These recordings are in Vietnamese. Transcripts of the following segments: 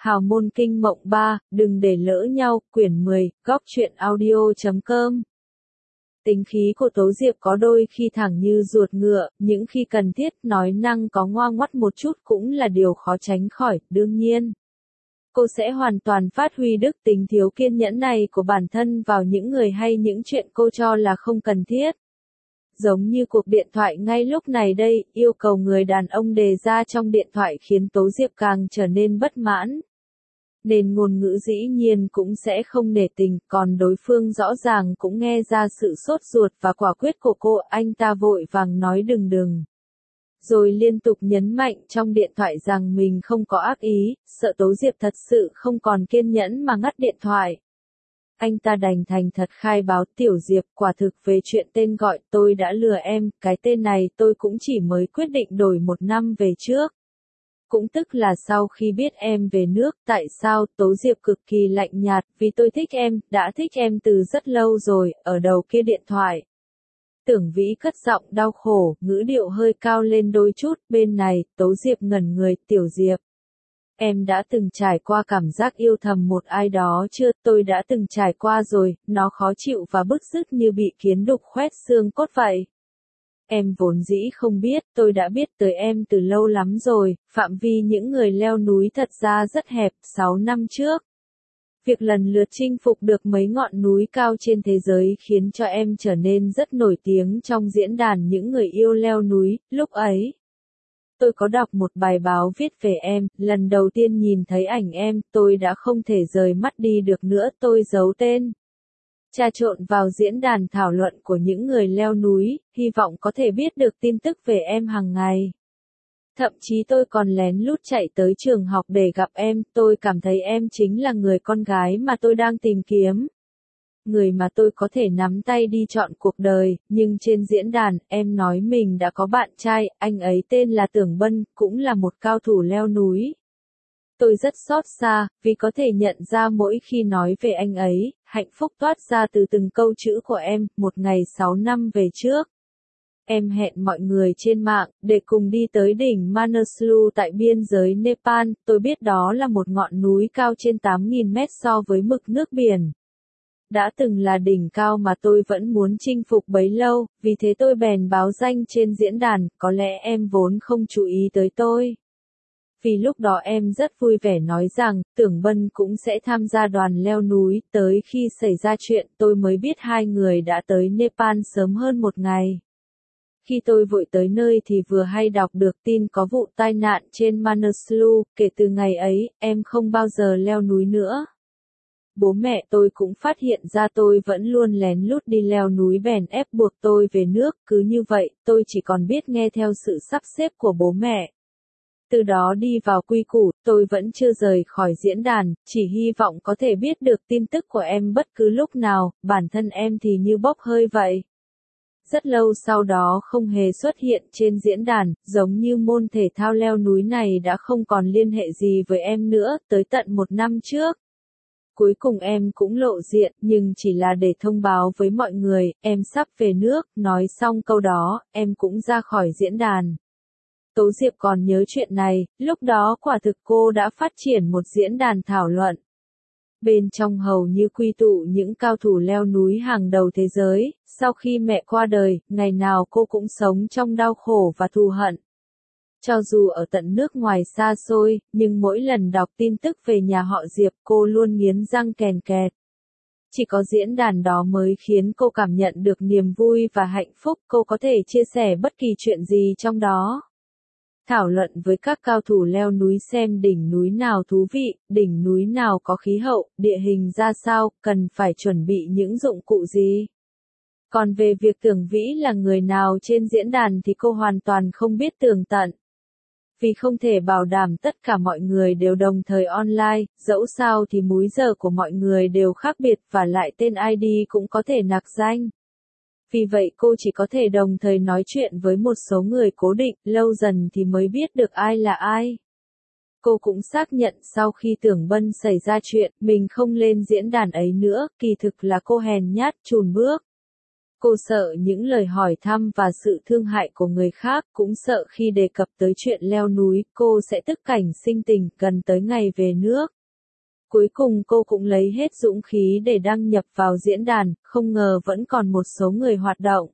Hào môn kinh mộng 3, đừng để lỡ nhau, quyển 10, góc truyện audio.com. Tính khí của Tố Diệp có đôi khi thẳng như ruột ngựa, những khi cần thiết nói năng có ngoa ngoắt một chút cũng là điều khó tránh khỏi, đương nhiên. Cô sẽ hoàn toàn phát huy đức tính thiếu kiên nhẫn này của bản thân vào những người hay những chuyện cô cho là không cần thiết. Giống như cuộc điện thoại ngay lúc này đây, yêu cầu người đàn ông đề ra trong điện thoại khiến Tố Diệp càng trở nên bất mãn. Nên ngôn ngữ dĩ nhiên cũng sẽ không nể tình, còn đối phương rõ ràng cũng nghe ra sự sốt ruột và quả quyết của cô, anh ta vội vàng nói đừng. Rồi liên tục nhấn mạnh trong điện thoại rằng mình không có ác ý, sợ Tố Diệp thật sự không còn kiên nhẫn mà ngắt điện thoại. Anh ta đành thành thật khai báo Tiểu Diệp, quả thực về chuyện tên gọi tôi đã lừa em, cái tên này tôi cũng chỉ mới quyết định đổi 1 năm về trước. Cũng tức là sau khi biết em về nước, tại sao? Tố Diệp cực kỳ lạnh nhạt, vì tôi thích em, đã thích em từ rất lâu rồi, ở đầu kia điện thoại. Tưởng Vĩ cất giọng đau khổ, ngữ điệu hơi cao lên đôi chút, bên này, Tố Diệp ngẩn người, Tiểu Diệp. Em đã từng trải qua cảm giác yêu thầm một ai đó chưa? Tôi đã từng trải qua rồi, nó khó chịu và bứt rứt như bị kiến đục khoét xương cốt vậy. Em vốn dĩ không biết, tôi đã biết tới em từ lâu lắm rồi, phạm vi những người leo núi thật ra rất hẹp, 6 năm trước. Việc lần lượt chinh phục được mấy ngọn núi cao trên thế giới khiến cho em trở nên rất nổi tiếng trong diễn đàn những người yêu leo núi, lúc ấy. Tôi có đọc một bài báo viết về em, lần đầu tiên nhìn thấy ảnh em, tôi đã không thể rời mắt đi được nữa, tôi giấu tên. Trà trộn vào diễn đàn thảo luận của những người leo núi, hy vọng có thể biết được tin tức về em hàng ngày. Thậm chí tôi còn lén lút chạy tới trường học để gặp em, tôi cảm thấy em chính là người con gái mà tôi đang tìm kiếm. Người mà tôi có thể nắm tay đi chọn cuộc đời, nhưng trên diễn đàn, em nói mình đã có bạn trai, anh ấy tên là Tưởng Bân, cũng là một cao thủ leo núi. Tôi rất xót xa, vì có thể nhận ra mỗi khi nói về anh ấy, hạnh phúc toát ra từ từng câu chữ của em, một ngày 6 năm về trước. Em hẹn mọi người trên mạng, để cùng đi tới đỉnh Manaslu tại biên giới Nepal, tôi biết đó là một ngọn núi cao trên 8.000 mét so với mực nước biển. Đã từng là đỉnh cao mà tôi vẫn muốn chinh phục bấy lâu, vì thế tôi bèn báo danh trên diễn đàn, có lẽ em vốn không chú ý tới tôi. Vì lúc đó em rất vui vẻ nói rằng, Tưởng Bân cũng sẽ tham gia đoàn leo núi, tới khi xảy ra chuyện tôi mới biết hai người đã tới Nepal sớm hơn một ngày. Khi tôi vội tới nơi thì vừa hay đọc được tin có vụ tai nạn trên Manaslu, kể từ ngày ấy, em không bao giờ leo núi nữa. Bố mẹ tôi cũng phát hiện ra tôi vẫn luôn lén lút đi leo núi bèn ép buộc tôi về nước, cứ như vậy, tôi chỉ còn biết nghe theo sự sắp xếp của bố mẹ. Từ đó đi vào quy củ, tôi vẫn chưa rời khỏi diễn đàn, chỉ hy vọng có thể biết được tin tức của em bất cứ lúc nào, bản thân em thì như bốc hơi vậy. Rất lâu sau đó không hề xuất hiện trên diễn đàn, giống như môn thể thao leo núi này đã không còn liên hệ gì với em nữa, tới tận 1 năm trước. Cuối cùng em cũng lộ diện, nhưng chỉ là để thông báo với mọi người, em sắp về nước, nói xong câu đó, em cũng ra khỏi diễn đàn. Tố Diệp còn nhớ chuyện này, lúc đó quả thực cô đã phát triển một diễn đàn thảo luận. Bên trong hầu như quy tụ những cao thủ leo núi hàng đầu thế giới, sau khi mẹ qua đời, ngày nào cô cũng sống trong đau khổ và thù hận. Cho dù ở tận nước ngoài xa xôi, nhưng mỗi lần đọc tin tức về nhà họ Diệp cô luôn nghiến răng kèn kẹt. Chỉ có diễn đàn đó mới khiến cô cảm nhận được niềm vui và hạnh phúc, cô có thể chia sẻ bất kỳ chuyện gì trong đó. Thảo luận với các cao thủ leo núi xem đỉnh núi nào thú vị, đỉnh núi nào có khí hậu, địa hình ra sao, cần phải chuẩn bị những dụng cụ gì. Còn về việc Tưởng Vĩ là người nào trên diễn đàn thì cô hoàn toàn không biết tường tận. Vì không thể bảo đảm tất cả mọi người đều đồng thời online, dẫu sao thì múi giờ của mọi người đều khác biệt và lại tên ID cũng có thể nặc danh. Vì vậy cô chỉ có thể đồng thời nói chuyện với một số người cố định, lâu dần thì mới biết được ai là ai. Cô cũng xác nhận sau khi Tưởng Bân xảy ra chuyện, mình không lên diễn đàn ấy nữa, kỳ thực là cô hèn nhát chùn bước. Cô sợ những lời hỏi thăm và sự thương hại của người khác, cũng sợ khi đề cập tới chuyện leo núi, cô sẽ tức cảnh sinh tình, gần tới ngày về nước. Cuối cùng cô cũng lấy hết dũng khí để đăng nhập vào diễn đàn, không ngờ vẫn còn một số người hoạt động.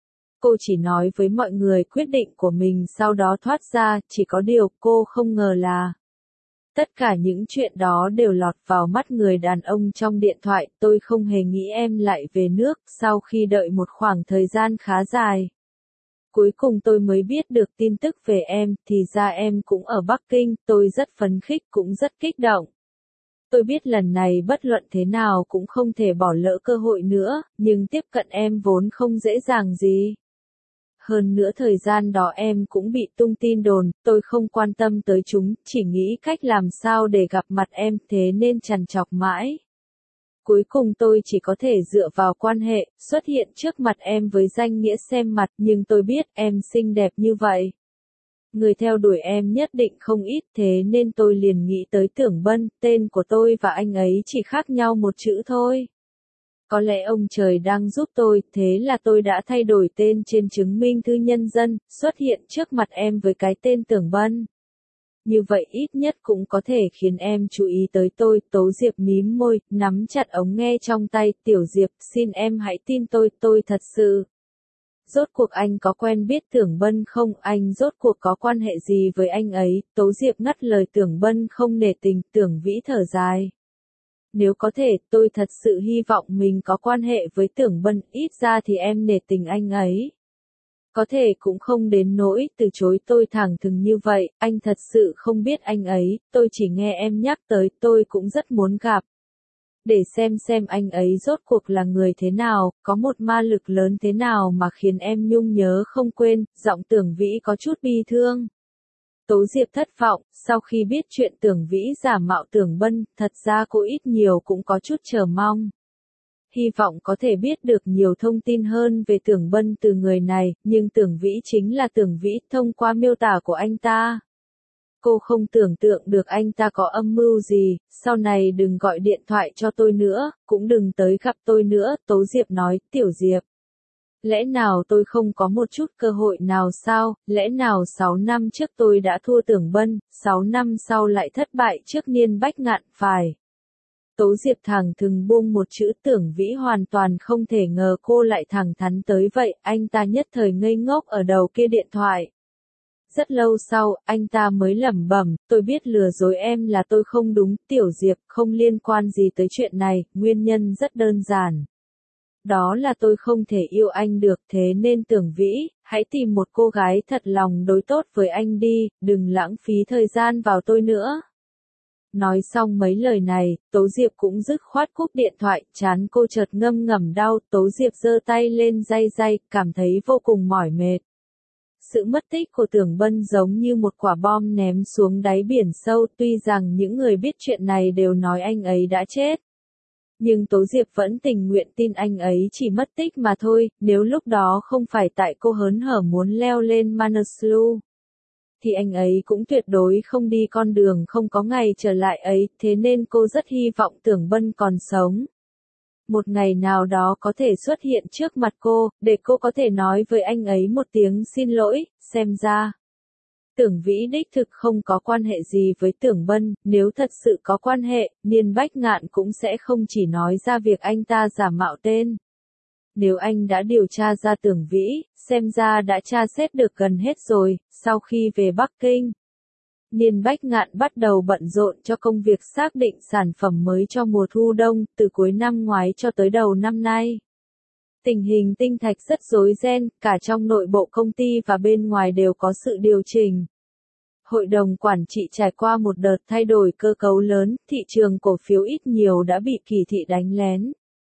Cô chỉ nói với mọi người quyết định của mình sau đó thoát ra, chỉ có điều cô không ngờ là tất cả những chuyện đó đều lọt vào mắt người đàn ông trong điện thoại. Tôi không hề nghĩ em lại về nước, sau khi đợi một khoảng thời gian khá dài. Cuối cùng tôi mới biết được tin tức về em, thì ra em cũng ở Bắc Kinh, tôi rất phấn khích cũng rất kích động. Tôi biết lần này bất luận thế nào cũng không thể bỏ lỡ cơ hội nữa, nhưng tiếp cận em vốn không dễ dàng gì. Hơn nữa thời gian đó em cũng bị tung tin đồn, tôi không quan tâm tới chúng, chỉ nghĩ cách làm sao để gặp mặt em, thế nên trằn trọc mãi. Cuối cùng tôi chỉ có thể dựa vào quan hệ, xuất hiện trước mặt em với danh nghĩa xem mặt, nhưng tôi biết em xinh đẹp như vậy. Người theo đuổi em nhất định không ít, thế nên tôi liền nghĩ tới Tưởng Bân, tên của tôi và anh ấy chỉ khác nhau một chữ thôi. Có lẽ ông trời đang giúp tôi, thế là tôi đã thay đổi tên trên chứng minh thư nhân dân, xuất hiện trước mặt em với cái tên Tưởng Bân. Như vậy ít nhất cũng có thể khiến em chú ý tới tôi. Tố Diệp mím môi, nắm chặt ống nghe trong tay. Tiểu Diệp, xin em hãy tin tôi thật sự. Rốt cuộc anh có quen biết Tưởng Bân không? Anh rốt cuộc có quan hệ gì với anh ấy? Tố Diệp ngắt lời Tưởng Bân không nể tình. Tưởng Vĩ thở dài. Nếu có thể, tôi thật sự hy vọng mình có quan hệ với Tưởng Bân, ít ra thì em nể tình anh ấy. Có thể cũng không đến nỗi từ chối tôi thẳng thừng như vậy, anh thật sự không biết anh ấy, tôi chỉ nghe em nhắc tới, tôi cũng rất muốn gặp. Để xem anh ấy rốt cuộc là người thế nào, có một ma lực lớn thế nào mà khiến em nhung nhớ không quên. Giọng Tưởng Vĩ có chút bi thương. Tố Diệp thất vọng, sau khi biết chuyện Tưởng Vĩ giả mạo Tưởng Bân, thật ra cô ít nhiều cũng có chút chờ mong. Hy vọng có thể biết được nhiều thông tin hơn về Tưởng Bân từ người này, nhưng Tưởng Vĩ chính là Tưởng Vĩ thông qua miêu tả của anh ta. Cô không tưởng tượng được anh ta có âm mưu gì, sau này đừng gọi điện thoại cho tôi nữa, cũng đừng tới gặp tôi nữa, Tố Diệp nói. Tiểu Diệp, lẽ nào tôi không có một chút cơ hội nào sao, lẽ nào 6 năm trước tôi đã thua Tưởng Bân, 6 năm sau lại thất bại trước Niên Bách Ngạn, phải. Tố Diệp thẳng thừng buông một chữ. Tưởng Vĩ hoàn toàn không thể ngờ cô lại thẳng thắn tới vậy, anh ta nhất thời ngây ngốc ở đầu kia điện thoại. Rất lâu sau, anh ta mới lẩm bẩm, tôi biết lừa dối em là tôi không đúng, Tiểu Diệp, không liên quan gì tới chuyện này, nguyên nhân rất đơn giản. Đó là tôi không thể yêu anh được, thế nên Tưởng Vĩ, hãy tìm một cô gái thật lòng đối tốt với anh đi, đừng lãng phí thời gian vào tôi nữa. Nói xong mấy lời này, Tố Diệp cũng dứt khoát cúp điện thoại, trán cô chợt ngâm ngầm đau, Tố Diệp giơ tay lên day, cảm thấy vô cùng mỏi mệt. Sự mất tích của Tưởng Bân giống như một quả bom ném xuống đáy biển sâu, tuy rằng những người biết chuyện này đều nói anh ấy đã chết. Nhưng Tố Diệp vẫn tình nguyện tin anh ấy chỉ mất tích mà thôi, nếu lúc đó không phải tại cô hớn hở muốn leo lên Manaslu, thì anh ấy cũng tuyệt đối không đi con đường không có ngày trở lại ấy, thế nên cô rất hy vọng Tưởng Bân còn sống. Một ngày nào đó có thể xuất hiện trước mặt cô, để cô có thể nói với anh ấy một tiếng xin lỗi. Xem ra Tưởng Vĩ đích thực không có quan hệ gì với Tưởng Bân, nếu thật sự có quan hệ, Niên Bách Ngạn cũng sẽ không chỉ nói ra việc anh ta giả mạo tên. Nếu anh đã điều tra ra Tưởng Vĩ, xem ra đã tra xét được gần hết rồi. Sau khi về Bắc Kinh, Niên Bách Ngạn bắt đầu bận rộn cho công việc xác định sản phẩm mới cho mùa thu đông, từ cuối năm ngoái cho tới đầu năm nay. Tình hình tinh thạch rất rối ren, cả trong nội bộ công ty và bên ngoài đều có sự điều chỉnh. Hội đồng quản trị trải qua một đợt thay đổi cơ cấu lớn, thị trường cổ phiếu ít nhiều đã bị kỳ thị đánh lén.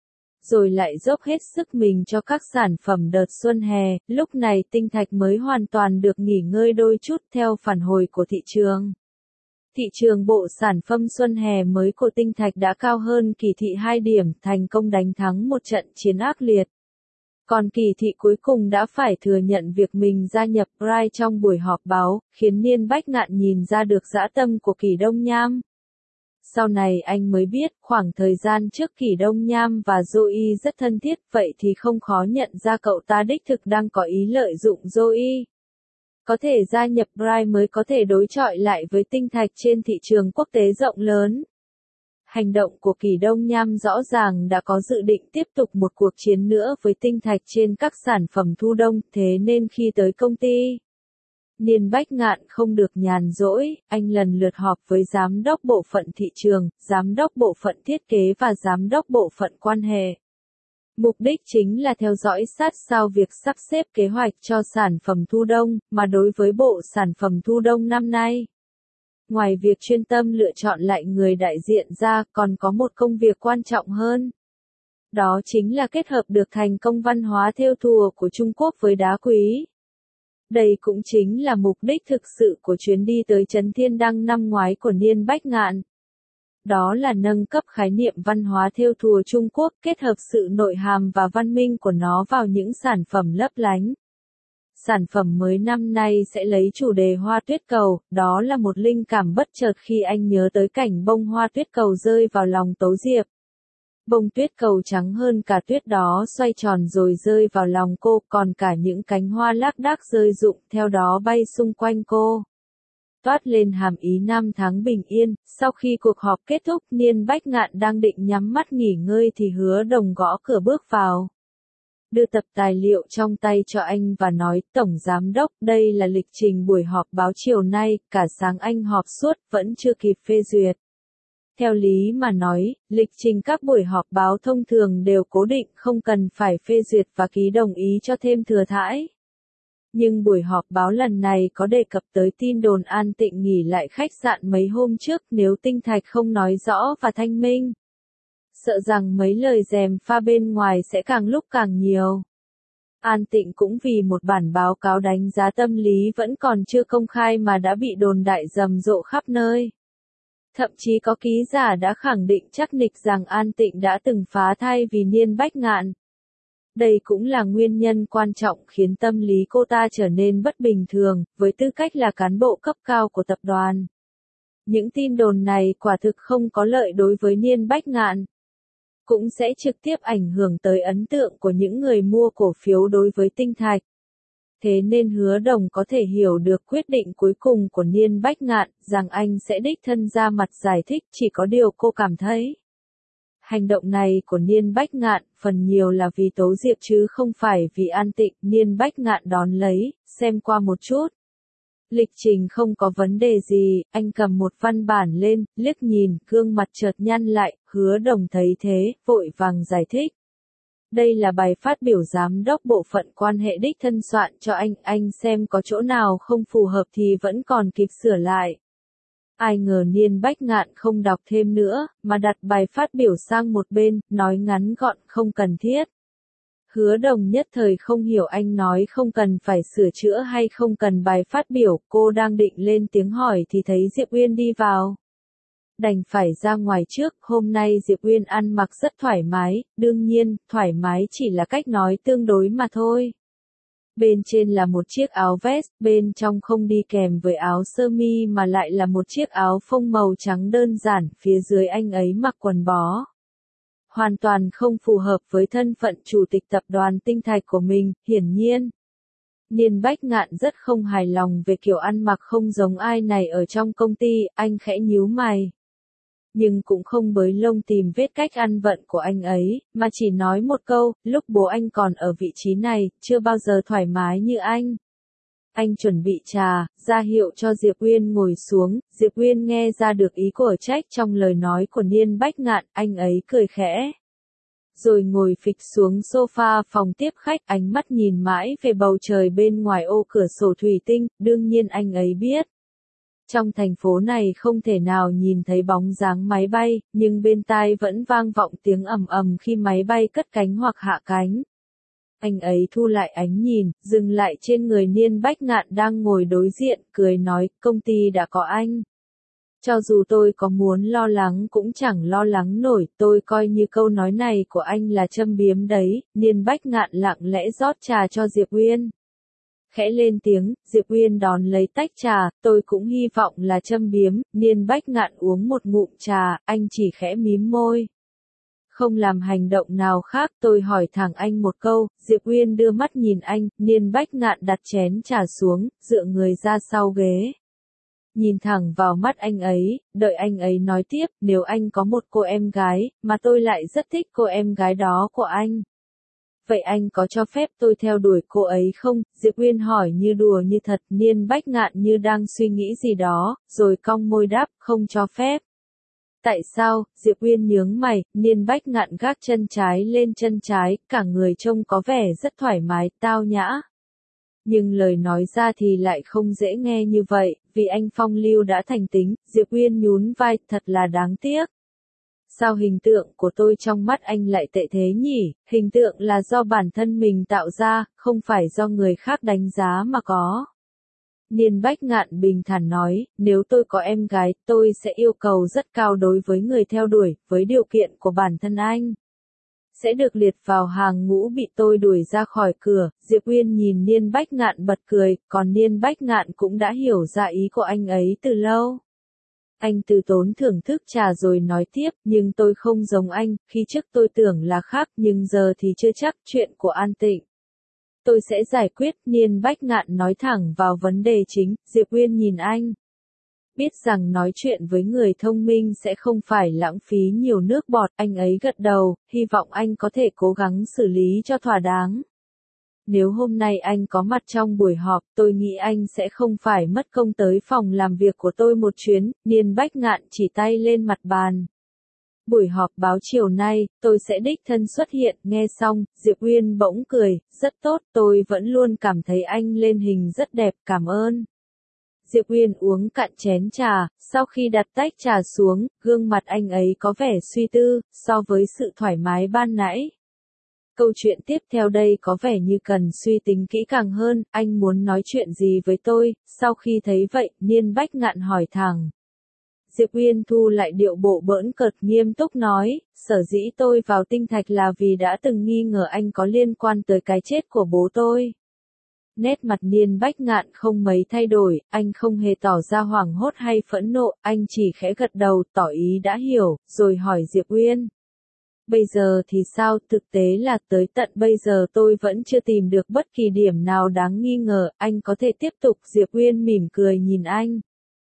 Rồi lại dốc hết sức mình cho các sản phẩm đợt xuân hè, lúc này tinh thạch mới hoàn toàn được nghỉ ngơi đôi chút theo phản hồi của thị trường. Thị trường bộ sản phẩm xuân hè mới của tinh thạch đã cao hơn kỳ thị 2 điểm, thành công đánh thắng một trận chiến ác liệt. Còn kỳ thị cuối cùng đã phải thừa nhận việc mình gia nhập Pride trong buổi họp báo, khiến Niên Bách Ngạn nhìn ra được dã tâm của Kỳ Đông Nham. Sau này anh mới biết, khoảng thời gian trước Kỷ Đông Nham và Joey rất thân thiết, vậy thì không khó nhận ra cậu ta đích thực đang có ý lợi dụng Joey. Có thể gia nhập Bright mới có thể đối chọi lại với tinh thạch trên thị trường quốc tế rộng lớn. Hành động của Kỷ Đông Nham rõ ràng đã có dự định tiếp tục một cuộc chiến nữa với tinh thạch trên các sản phẩm thu đông, thế nên khi tới công ty, Niên Bách Ngạn không được nhàn rỗi, anh lần lượt họp với giám đốc bộ phận thị trường, giám đốc bộ phận thiết kế và giám đốc bộ phận quan hệ. Mục đích chính là theo dõi sát sao việc sắp xếp kế hoạch cho sản phẩm thu đông, mà đối với bộ sản phẩm thu đông năm nay. Ngoài việc chuyên tâm lựa chọn lại người đại diện ra, còn có một công việc quan trọng hơn. Đó chính là kết hợp được thành công văn hóa thêu thùa của Trung Quốc với đá quý. Đây cũng chính là mục đích thực sự của chuyến đi tới Trấn Thiên Đăng năm ngoái của Niên Bách Ngạn. Đó là nâng cấp khái niệm văn hóa thêu thùa Trung Quốc, kết hợp sự nội hàm và văn minh của nó vào những sản phẩm lấp lánh. Sản phẩm mới năm nay sẽ lấy chủ đề hoa tuyết cầu, đó là một linh cảm bất chợt khi anh nhớ tới cảnh bông hoa tuyết cầu rơi vào lòng Tố Diệp. Bông tuyết cầu trắng hơn cả tuyết đó xoay tròn rồi rơi vào lòng cô, còn cả những cánh hoa lác đác rơi rụng theo đó bay xung quanh cô. Toát lên hàm ý năm tháng bình yên, sau khi cuộc họp kết thúc Niên Bách Ngạn đang định nhắm mắt nghỉ ngơi thì Hứa Đồng gõ cửa bước vào. Đưa tập tài liệu trong tay cho anh và nói, Tổng Giám Đốc, đây là lịch trình buổi họp báo chiều nay, cả sáng anh họp suốt, vẫn chưa kịp phê duyệt. Theo lý mà nói, lịch trình các buổi họp báo thông thường đều cố định, không cần phải phê duyệt và ký đồng ý cho thêm thừa thãi. Nhưng buổi họp báo lần này có đề cập tới tin đồn An Tịnh nghỉ lại khách sạn mấy hôm trước, nếu tinh thạch không nói rõ và thanh minh. Sợ rằng mấy lời gièm pha bên ngoài sẽ càng lúc càng nhiều. An Tịnh cũng vì một bản báo cáo đánh giá tâm lý vẫn còn chưa công khai mà đã bị đồn đại rầm rộ khắp nơi. Thậm chí có ký giả đã khẳng định chắc nịch rằng An Tịnh đã từng phá thai vì Niên Bách Ngạn. Đây cũng là nguyên nhân quan trọng khiến tâm lý cô ta trở nên bất bình thường, với tư cách là cán bộ cấp cao của tập đoàn. Những tin đồn này quả thực không có lợi đối với Niên Bách Ngạn. Cũng sẽ trực tiếp ảnh hưởng tới ấn tượng của những người mua cổ phiếu đối với tinh thạch. Thế nên Hứa Đồng có thể hiểu được quyết định cuối cùng của Niên Bách Ngạn, rằng anh sẽ đích thân ra mặt giải thích, chỉ có điều cô cảm thấy. Hành động này của Niên Bách Ngạn, phần nhiều là vì Tố Diệp chứ không phải vì An Tịnh. Niên Bách Ngạn đón lấy, xem qua một chút. Lịch trình không có vấn đề gì, anh cầm một văn bản lên, liếc nhìn, gương mặt chợt nhăn lại, Hứa Đồng thấy thế, vội vàng giải thích. Đây là bài phát biểu giám đốc bộ phận quan hệ đích thân soạn cho anh xem có chỗ nào không phù hợp thì vẫn còn kịp sửa lại. Ai ngờ Niên Bách Ngạn không đọc thêm nữa, mà đặt bài phát biểu sang một bên, nói ngắn gọn không cần thiết. Hứa Đồng nhất thời không hiểu anh nói không cần phải sửa chữa hay không cần bài phát biểu, cô đang định lên tiếng hỏi thì thấy Diệp Uyên đi vào. Đành phải ra ngoài trước, hôm nay Diệp Uyên ăn mặc rất thoải mái, đương nhiên, thoải mái chỉ là cách nói tương đối mà thôi. Bên trên là một chiếc áo vest, bên trong không đi kèm với áo sơ mi mà lại là một chiếc áo phông màu trắng đơn giản, phía dưới anh ấy mặc quần bó. Hoàn toàn không phù hợp với thân phận chủ tịch tập đoàn tinh thạch của mình, hiển nhiên. Niên Bách Ngạn rất không hài lòng về kiểu ăn mặc không giống ai này ở trong công ty, anh khẽ nhíu mày. Nhưng cũng không bới lông tìm vết cách ăn vận của anh ấy, mà chỉ nói một câu, lúc bố anh còn ở vị trí này, chưa bao giờ thoải mái như anh. Anh chuẩn bị trà, ra hiệu cho Diệp Uyên ngồi xuống, Diệp Uyên nghe ra được ý của trách trong lời nói của Niên Bách Ngạn, anh ấy cười khẽ. Rồi ngồi phịch xuống sofa phòng tiếp khách, ánh mắt nhìn mãi về bầu trời bên ngoài ô cửa sổ thủy tinh, đương nhiên anh ấy biết. Trong thành phố này không thể nào nhìn thấy bóng dáng máy bay, nhưng bên tai vẫn vang vọng tiếng ầm ầm khi máy bay cất cánh hoặc hạ cánh. Anh ấy thu lại ánh nhìn, dừng lại trên người Niên Bách Ngạn đang ngồi đối diện, cười nói, công ty đã có anh. Cho dù tôi có muốn lo lắng cũng chẳng lo lắng nổi, tôi coi như câu nói này của anh là châm biếm đấy. Niên Bách Ngạn lặng lẽ rót trà cho Diệp Uyên. khẽ lên tiếng, Diệp Uyên đón lấy tách trà, tôi cũng hy vọng là châm biếm, Niên Bách Ngạn uống một ngụm trà, anh chỉ khẽ mím môi. Không làm hành động nào khác, tôi hỏi thẳng anh một câu, Diệp Uyên đưa mắt nhìn anh, Niên Bách Ngạn đặt chén trà xuống, dựa người ra sau ghế. Nhìn thẳng vào mắt anh ấy, đợi anh ấy nói tiếp, nếu anh có một cô em gái, mà tôi lại rất thích cô em gái đó của anh. Vậy anh có cho phép tôi theo đuổi cô ấy không? Diệp Uyên hỏi như đùa như thật, Niên Bách Ngạn như đang suy nghĩ gì đó, rồi cong môi đáp, không cho phép. Tại sao? Diệp Uyên nhướng mày, Niên Bách Ngạn gác chân trái lên chân trái, cả người trông có vẻ rất thoải mái, tao nhã. Nhưng lời nói ra thì lại không dễ nghe như vậy, vì anh phong lưu đã thành tính, Diệp Uyên nhún vai, thật là đáng tiếc. Sao hình tượng của tôi trong mắt anh lại tệ thế nhỉ? Hình tượng là do bản thân mình tạo ra, không phải do người khác đánh giá mà có. Niên Bách Ngạn bình thản nói, nếu tôi có em gái, tôi sẽ yêu cầu rất cao đối với người theo đuổi, với điều kiện của bản thân anh. Sẽ được liệt vào hàng ngũ bị tôi đuổi ra khỏi cửa. Diệp Uyên nhìn Niên Bách Ngạn bật cười, còn Niên Bách Ngạn cũng đã hiểu ra ý của anh ấy từ lâu. Anh từ tốn thưởng thức trà rồi nói tiếp, nhưng tôi không giống anh, khi trước tôi tưởng là khác, nhưng giờ thì chưa chắc, chuyện của An Tịnh. Tôi sẽ giải quyết, Niên Bách Ngạn nói thẳng vào vấn đề chính, Diệp Uyên nhìn anh. Biết rằng nói chuyện với người thông minh sẽ không phải lãng phí nhiều nước bọt, anh ấy gật đầu, hy vọng anh có thể cố gắng xử lý cho thỏa đáng. Nếu hôm nay anh có mặt trong buổi họp, tôi nghĩ anh sẽ không phải mất công tới phòng làm việc của tôi một chuyến, Niên Bách Ngạn chỉ tay lên mặt bàn. Buổi họp báo chiều nay, tôi sẽ đích thân xuất hiện, nghe xong, Diệp Uyên bỗng cười, rất tốt, tôi vẫn luôn cảm thấy anh lên hình rất đẹp, cảm ơn. Diệp Uyên uống cạn chén trà, sau khi đặt tách trà xuống, gương mặt anh ấy có vẻ suy tư, so với sự thoải mái ban nãy. Câu chuyện tiếp theo đây có vẻ như cần suy tính kỹ càng hơn, anh muốn nói chuyện gì với tôi? Sau khi thấy vậy, Niên Bách Ngạn hỏi thẳng. Diệp Uyên thu lại điệu bộ bỡn cợt, nghiêm túc nói, sở dĩ tôi vào tinh thạch là vì đã từng nghi ngờ anh có liên quan tới cái chết của bố tôi. Nét mặt Niên Bách Ngạn không mấy thay đổi, anh không hề tỏ ra hoảng hốt hay phẫn nộ, anh chỉ khẽ gật đầu, tỏ ý đã hiểu, rồi hỏi Diệp Uyên. Bây giờ thì sao? Thực tế là tới tận bây giờ tôi vẫn chưa tìm được bất kỳ điểm nào đáng nghi ngờ, anh có thể tiếp tục. Diệp Uyên mỉm cười nhìn anh.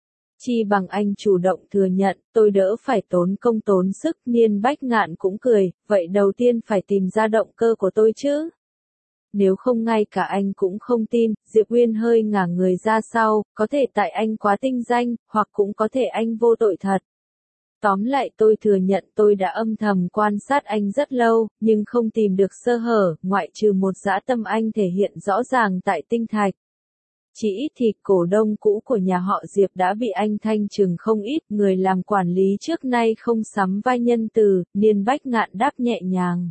Chi bằng anh chủ động thừa nhận, tôi đỡ phải tốn công tốn sức. Niên Bách Ngạn cũng cười, vậy đầu tiên phải tìm ra động cơ của tôi chứ. Nếu không ngay cả anh cũng không tin, Diệp Uyên hơi ngả người ra sau, có thể tại anh quá tinh danh, hoặc cũng có thể anh vô tội thật. Tóm lại tôi thừa nhận tôi đã âm thầm quan sát anh rất lâu, nhưng không tìm được sơ hở, ngoại trừ một dã tâm anh thể hiện rõ ràng tại tinh thạch. Chỉ ít thì cổ đông cũ của nhà họ Diệp đã bị anh thanh trừng không ít, người làm quản lý trước nay không sắm vai nhân từ, Niên Bách Ngạn đáp nhẹ nhàng.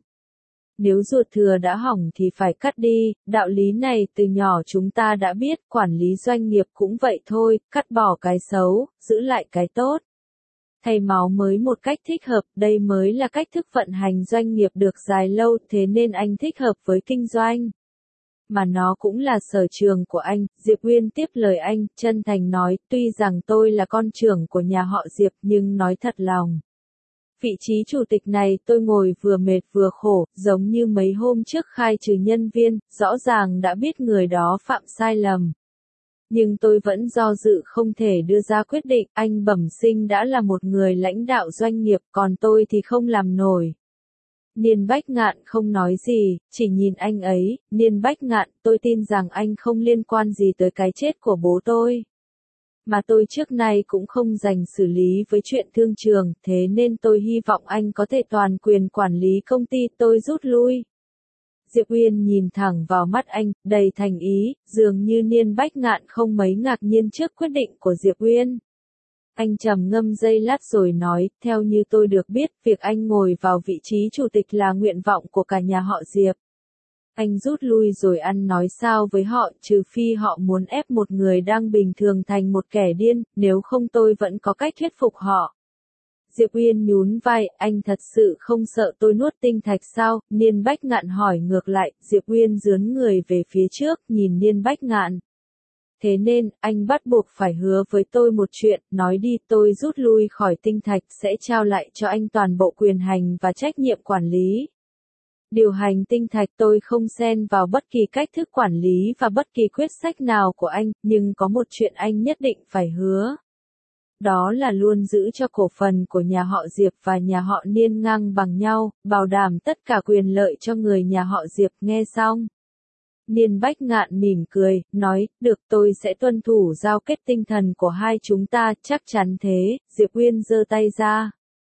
Nếu ruột thừa đã hỏng thì phải cắt đi, đạo lý này từ nhỏ chúng ta đã biết, quản lý doanh nghiệp cũng vậy thôi, cắt bỏ cái xấu, giữ lại cái tốt. Thay máu mới một cách thích hợp, đây mới là cách thức vận hành doanh nghiệp được dài lâu, thế nên anh thích hợp với kinh doanh. Mà nó cũng là sở trường của anh, Diệp Uyên tiếp lời anh, chân thành nói, tuy rằng tôi là con trưởng của nhà họ Diệp nhưng nói thật lòng. Vị trí chủ tịch này tôi ngồi vừa mệt vừa khổ, giống như mấy hôm trước khai trừ nhân viên, rõ ràng đã biết người đó phạm sai lầm. Nhưng tôi vẫn do dự không thể đưa ra quyết định, anh bẩm sinh đã là một người lãnh đạo doanh nghiệp, còn tôi thì không làm nổi. Niên Bách Ngạn không nói gì, chỉ nhìn anh ấy, Niên Bách Ngạn, tôi tin rằng anh không liên quan gì tới cái chết của bố tôi. Mà tôi trước nay cũng không dành xử lý với chuyện thương trường, thế nên tôi hy vọng anh có thể toàn quyền quản lý công ty, tôi rút lui. Diệp Uyên nhìn thẳng vào mắt anh, đầy thành ý, dường như Niên Bách Ngạn không mấy ngạc nhiên trước quyết định của Diệp Uyên. Anh trầm ngâm giây lát rồi nói, theo như tôi được biết, việc anh ngồi vào vị trí chủ tịch là nguyện vọng của cả nhà họ Diệp. Anh rút lui rồi ăn nói sao với họ, trừ phi họ muốn ép một người đang bình thường thành một kẻ điên, nếu không tôi vẫn có cách thuyết phục họ. Diệp Uyên nhún vai, anh thật sự không sợ tôi nuốt tinh thạch sao? Niên Bách Ngạn hỏi ngược lại, Diệp Uyên dướn người về phía trước, nhìn Niên Bách Ngạn. Thế nên, anh bắt buộc phải hứa với tôi một chuyện, nói đi, tôi rút lui khỏi tinh thạch sẽ trao lại cho anh toàn bộ quyền hành và trách nhiệm quản lý. Điều hành tinh thạch tôi không xen vào bất kỳ cách thức quản lý và bất kỳ quyết sách nào của anh, nhưng có một chuyện anh nhất định phải hứa. Đó là luôn giữ cho cổ phần của nhà họ Diệp và nhà họ Niên ngang bằng nhau, bảo đảm tất cả quyền lợi cho người nhà họ Diệp. Nghe xong, Niên Bách Ngạn mỉm cười, nói, được, tôi sẽ tuân thủ giao kết tinh thần của hai chúng ta, chắc chắn thế. Diệp Uyên giơ tay ra.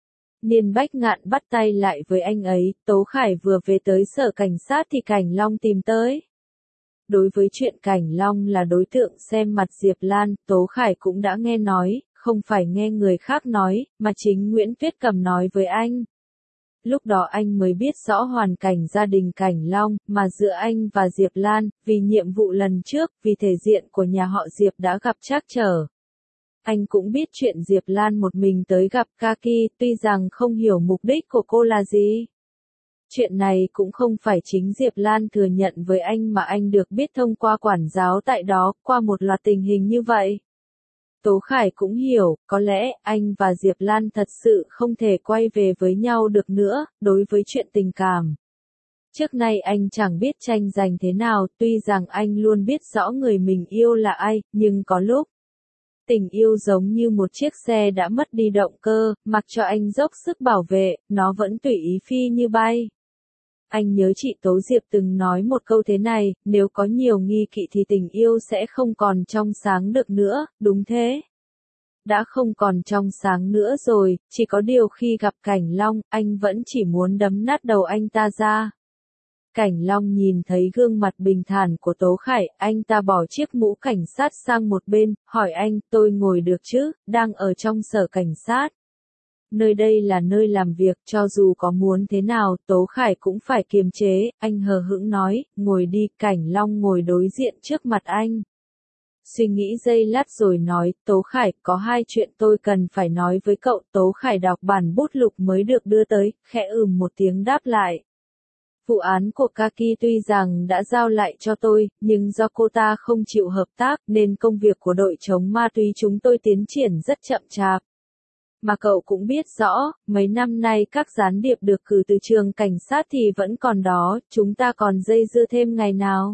Niên Bách Ngạn bắt tay lại với anh ấy, Tố Khải vừa về tới sở cảnh sát thì Cảnh Long tìm tới. Đối với chuyện Cảnh Long là đối tượng xem mặt Diệp Lan, Tố Khải cũng đã nghe nói, không phải nghe người khác nói, mà chính Nguyễn Tuyết Cầm nói với anh. Lúc đó anh mới biết rõ hoàn cảnh gia đình Cảnh Long, mà giữa anh và Diệp Lan, vì nhiệm vụ lần trước, vì thể diện của nhà họ Diệp đã gặp trắc trở. Anh cũng biết chuyện Diệp Lan một mình tới gặp Kaki, tuy rằng không hiểu mục đích của cô là gì. Chuyện này cũng không phải chính Diệp Lan thừa nhận với anh mà anh được biết thông qua quản giáo tại đó, qua một loạt tình hình như vậy. Tố Khải cũng hiểu, có lẽ anh và Diệp Lan thật sự không thể quay về với nhau được nữa, đối với chuyện tình cảm. Trước nay anh chẳng biết tranh giành thế nào, tuy rằng anh luôn biết rõ người mình yêu là ai, nhưng có lúc, tình yêu giống như một chiếc xe đã mất đi động cơ, mặc cho anh dốc sức bảo vệ, nó vẫn tùy ý phi như bay. Anh nhớ chị Tố Diệp từng nói một câu thế này, nếu có nhiều nghi kỵ thì tình yêu sẽ không còn trong sáng được nữa, đúng thế. Đã không còn trong sáng nữa rồi, chỉ có điều khi gặp Cảnh Long, anh vẫn chỉ muốn đấm nát đầu anh ta ra. Cảnh Long nhìn thấy gương mặt bình thản của Tố Khải, anh ta bỏ chiếc mũ cảnh sát sang một bên, hỏi anh, tôi ngồi được chứ, đang ở trong sở cảnh sát. Nơi đây là nơi làm việc, cho dù có muốn thế nào, Tố Khải cũng phải kiềm chế, anh hờ hững nói, ngồi đi. Cảnh Long ngồi đối diện trước mặt anh. Suy nghĩ giây lát rồi nói, Tố Khải, có hai chuyện tôi cần phải nói với cậu. Tố Khải đọc bản bút lục mới được đưa tới, khẽ một tiếng đáp lại. Vụ án của Kaki tuy rằng đã giao lại cho tôi, nhưng do cô ta không chịu hợp tác, nên công việc của đội chống ma túy chúng tôi tiến triển rất chậm chạp. Mà cậu cũng biết rõ, mấy năm nay các gián điệp được cử từ trường cảnh sát thì vẫn còn đó, chúng ta còn dây dưa thêm ngày nào.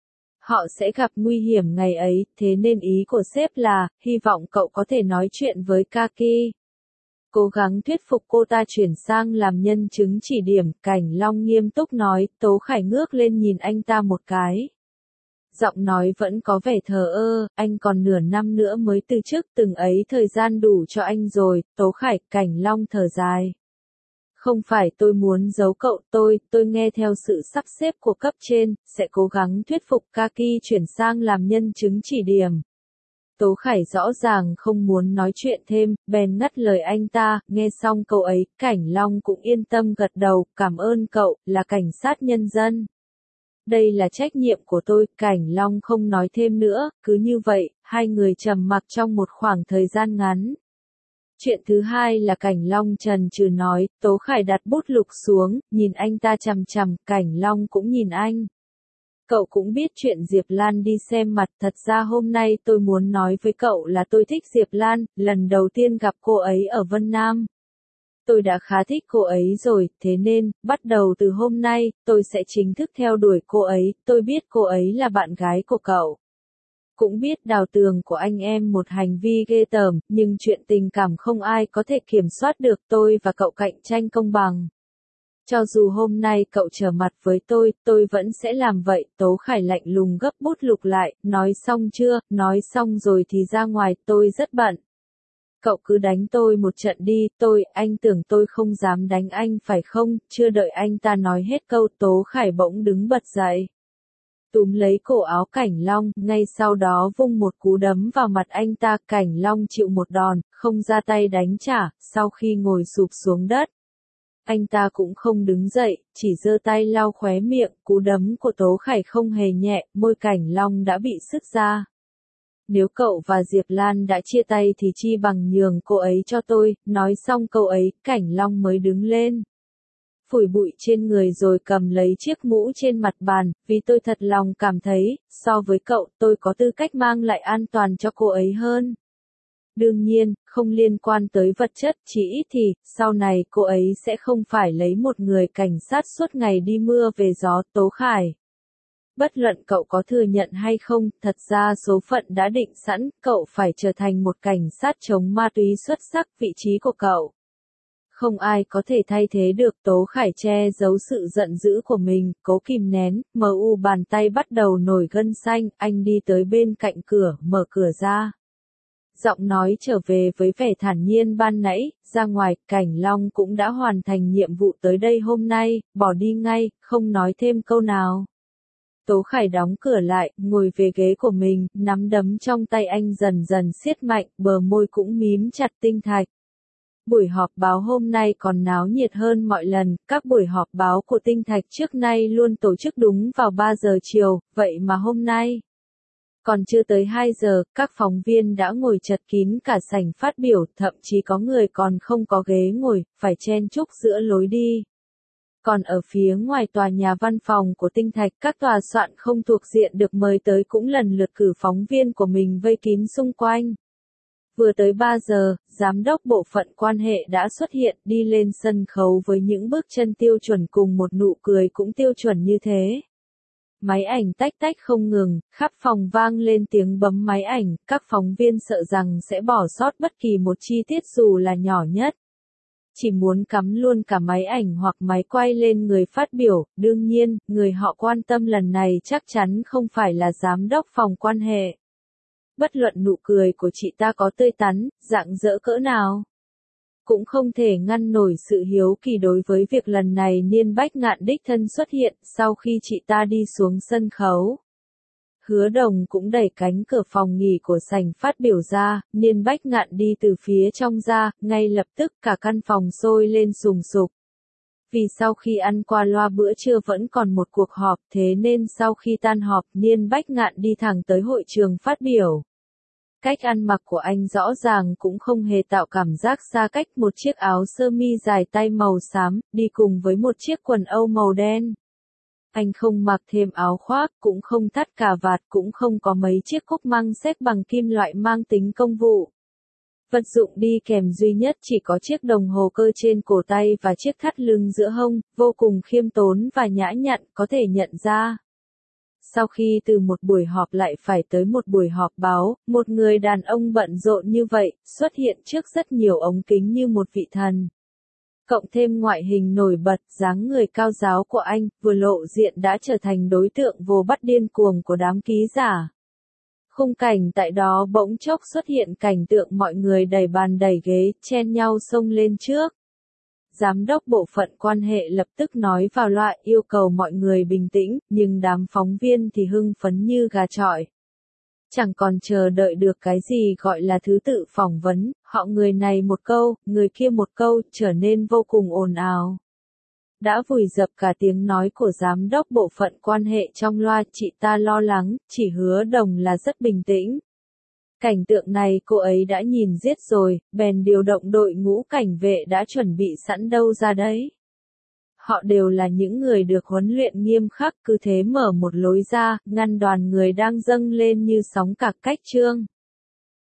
Họ sẽ gặp nguy hiểm ngày ấy, thế nên ý của sếp là, hy vọng cậu có thể nói chuyện với Kaki. Cố gắng thuyết phục cô ta chuyển sang làm nhân chứng chỉ điểm. Cảnh Long nghiêm túc nói. Tố Khải ngước lên nhìn anh ta một cái. Giọng nói vẫn có vẻ thờ ơ, anh còn nửa năm nữa mới từ chức, từng ấy thời gian đủ cho anh rồi. Tố Khải. Cảnh Long thở dài. Không phải tôi muốn giấu cậu, tôi nghe theo sự sắp xếp của cấp trên, sẽ cố gắng thuyết phục Kaki chuyển sang làm nhân chứng chỉ điểm. Tố Khải rõ ràng không muốn nói chuyện thêm, bèn ngắt lời anh ta. Nghe xong câu ấy, Cảnh Long cũng yên tâm gật đầu, cảm ơn cậu, là cảnh sát nhân dân. Đây là trách nhiệm của tôi. Cảnh Long không nói thêm nữa, cứ như vậy, hai người trầm mặc trong một khoảng thời gian ngắn. Chuyện thứ hai là Cảnh Long chần chừ nói. Tố Khải đặt bút lục xuống, nhìn anh ta chằm chằm. Cảnh Long cũng nhìn anh. Cậu cũng biết chuyện Diệp Lan đi xem mặt, thật ra hôm nay tôi muốn nói với cậu là tôi thích Diệp Lan, lần đầu tiên gặp cô ấy ở Vân Nam. Tôi đã khá thích cô ấy rồi, thế nên, bắt đầu từ hôm nay, tôi sẽ chính thức theo đuổi cô ấy. Tôi biết cô ấy là bạn gái của cậu. Cũng biết đào tường của anh em một hành vi ghê tởm, nhưng chuyện tình cảm không ai có thể kiểm soát được. Tôi và cậu cạnh tranh công bằng. Cho dù hôm nay cậu trở mặt với tôi vẫn sẽ làm vậy. Tố Khải lạnh lùng gấp bút lục lại, nói xong chưa? Nói xong rồi thì ra ngoài, tôi rất bận. Cậu cứ đánh tôi một trận đi, anh tưởng tôi không dám đánh anh phải không? Chưa đợi anh ta nói hết câu, Tố Khải bỗng đứng bật dậy. Túm lấy cổ áo Cảnh Long, ngay sau đó vung một cú đấm vào mặt anh ta. Cảnh Long chịu một đòn, không ra tay đánh trả, sau khi ngồi sụp xuống đất. Anh ta cũng không đứng dậy, chỉ giơ tay lau khóe miệng. Cú đấm của Tố Khải không hề nhẹ, môi Cảnh Long đã bị sứt ra. Nếu cậu và Diệp Lan đã chia tay thì chi bằng nhường cô ấy cho tôi, nói xong câu ấy, Cảnh Long mới đứng lên. Phủi bụi trên người rồi cầm lấy chiếc mũ trên mặt bàn, vì tôi thật lòng cảm thấy, so với cậu, tôi có tư cách mang lại an toàn cho cô ấy hơn. Đương nhiên, không liên quan tới vật chất, chỉ ít thì, sau này cô ấy sẽ không phải lấy một người cảnh sát suốt ngày đi mưa về gió. Tố Khải. Bất luận cậu có thừa nhận hay không, thật ra số phận đã định sẵn, cậu phải trở thành một cảnh sát chống ma túy xuất sắc, vị trí của cậu. Không ai có thể thay thế được. Tố Khải che giấu sự giận dữ của mình, cố kìm nén, bàn tay bắt đầu nổi gân xanh, anh đi tới bên cạnh cửa, mở cửa ra. Giọng nói trở về với vẻ thản nhiên ban nãy, ra ngoài, Cảnh Long cũng đã hoàn thành nhiệm vụ tới đây hôm nay, bỏ đi ngay, không nói thêm câu nào. Tố Khải đóng cửa lại, ngồi về ghế của mình, nắm đấm trong tay anh dần dần siết mạnh, bờ môi cũng mím chặt. Tinh Thạch. Buổi họp báo hôm nay còn náo nhiệt hơn mọi lần, các buổi họp báo của Tinh Thạch trước nay luôn tổ chức đúng vào 3 giờ chiều, vậy mà hôm nay, còn chưa tới 2 giờ, các phóng viên đã ngồi chật kín cả sảnh phát biểu, thậm chí có người còn không có ghế ngồi, phải chen chúc giữa lối đi. Còn ở phía ngoài tòa nhà văn phòng của Tinh Thạch, các tòa soạn không thuộc diện được mời tới cũng lần lượt cử phóng viên của mình vây kín xung quanh. Vừa tới 3 giờ, giám đốc bộ phận quan hệ đã xuất hiện, đi lên sân khấu với những bước chân tiêu chuẩn cùng một nụ cười cũng tiêu chuẩn như thế. Máy ảnh tách tách không ngừng, khắp phòng vang lên tiếng bấm máy ảnh, các phóng viên sợ rằng sẽ bỏ sót bất kỳ một chi tiết dù là nhỏ nhất. Chỉ muốn cắm luôn cả máy ảnh hoặc máy quay lên người phát biểu, đương nhiên, người họ quan tâm lần này chắc chắn không phải là giám đốc phòng quan hệ. Bất luận nụ cười của chị ta có tươi tắn, rạng rỡ cỡ nào, cũng không thể ngăn nổi sự hiếu kỳ đối với việc lần này Niên Bách Ngạn đích thân xuất hiện. Sau khi chị ta đi xuống sân khấu, Hứa Đồng cũng đẩy cánh cửa phòng nghỉ của sảnh phát biểu ra, Niên Bách Ngạn đi từ phía trong ra, ngay lập tức cả căn phòng sôi lên sùng sục. Vì sau khi ăn qua loa bữa trưa vẫn còn một cuộc họp, thế nên sau khi tan họp, Niên Bách Ngạn đi thẳng tới hội trường phát biểu. Cách ăn mặc của anh rõ ràng cũng không hề tạo cảm giác xa cách, một chiếc áo sơ mi dài tay màu xám, đi cùng với một chiếc quần âu màu đen. Anh không mặc thêm áo khoác, cũng không thắt cà vạt, cũng không có mấy chiếc cúc măng xếp bằng kim loại mang tính công vụ. Vật dụng đi kèm duy nhất chỉ có chiếc đồng hồ cơ trên cổ tay và chiếc thắt lưng giữa hông, vô cùng khiêm tốn và nhã nhặn, có thể nhận ra. Sau khi từ một buổi họp lại phải tới một buổi họp báo, một người đàn ông bận rộn như vậy, xuất hiện trước rất nhiều ống kính như một vị thần. Cộng thêm ngoại hình nổi bật, dáng người cao ráo của anh, vừa lộ diện đã trở thành đối tượng vồ bắt điên cuồng của đám ký giả. Khung cảnh tại đó bỗng chốc xuất hiện cảnh tượng mọi người đẩy bàn đẩy ghế, chen nhau xông lên trước. Giám đốc bộ phận quan hệ lập tức nói vào loa, yêu cầu mọi người bình tĩnh, nhưng đám phóng viên thì hưng phấn như gà chọi. Chẳng còn chờ đợi được cái gì gọi là thứ tự phỏng vấn, họ người này một câu, người kia một câu, trở nên vô cùng ồn ào. Đã vùi dập cả tiếng nói của giám đốc bộ phận quan hệ trong loa, chị ta lo lắng, chỉ Hứa Đồng là rất bình tĩnh. Cảnh tượng này cô ấy đã nhìn giết rồi, bèn điều động đội ngũ cảnh vệ đã chuẩn bị sẵn đâu ra đấy. Họ đều là những người được huấn luyện nghiêm khắc, cứ thế mở một lối ra, ngăn đoàn người đang dâng lên như sóng cạc cách trương.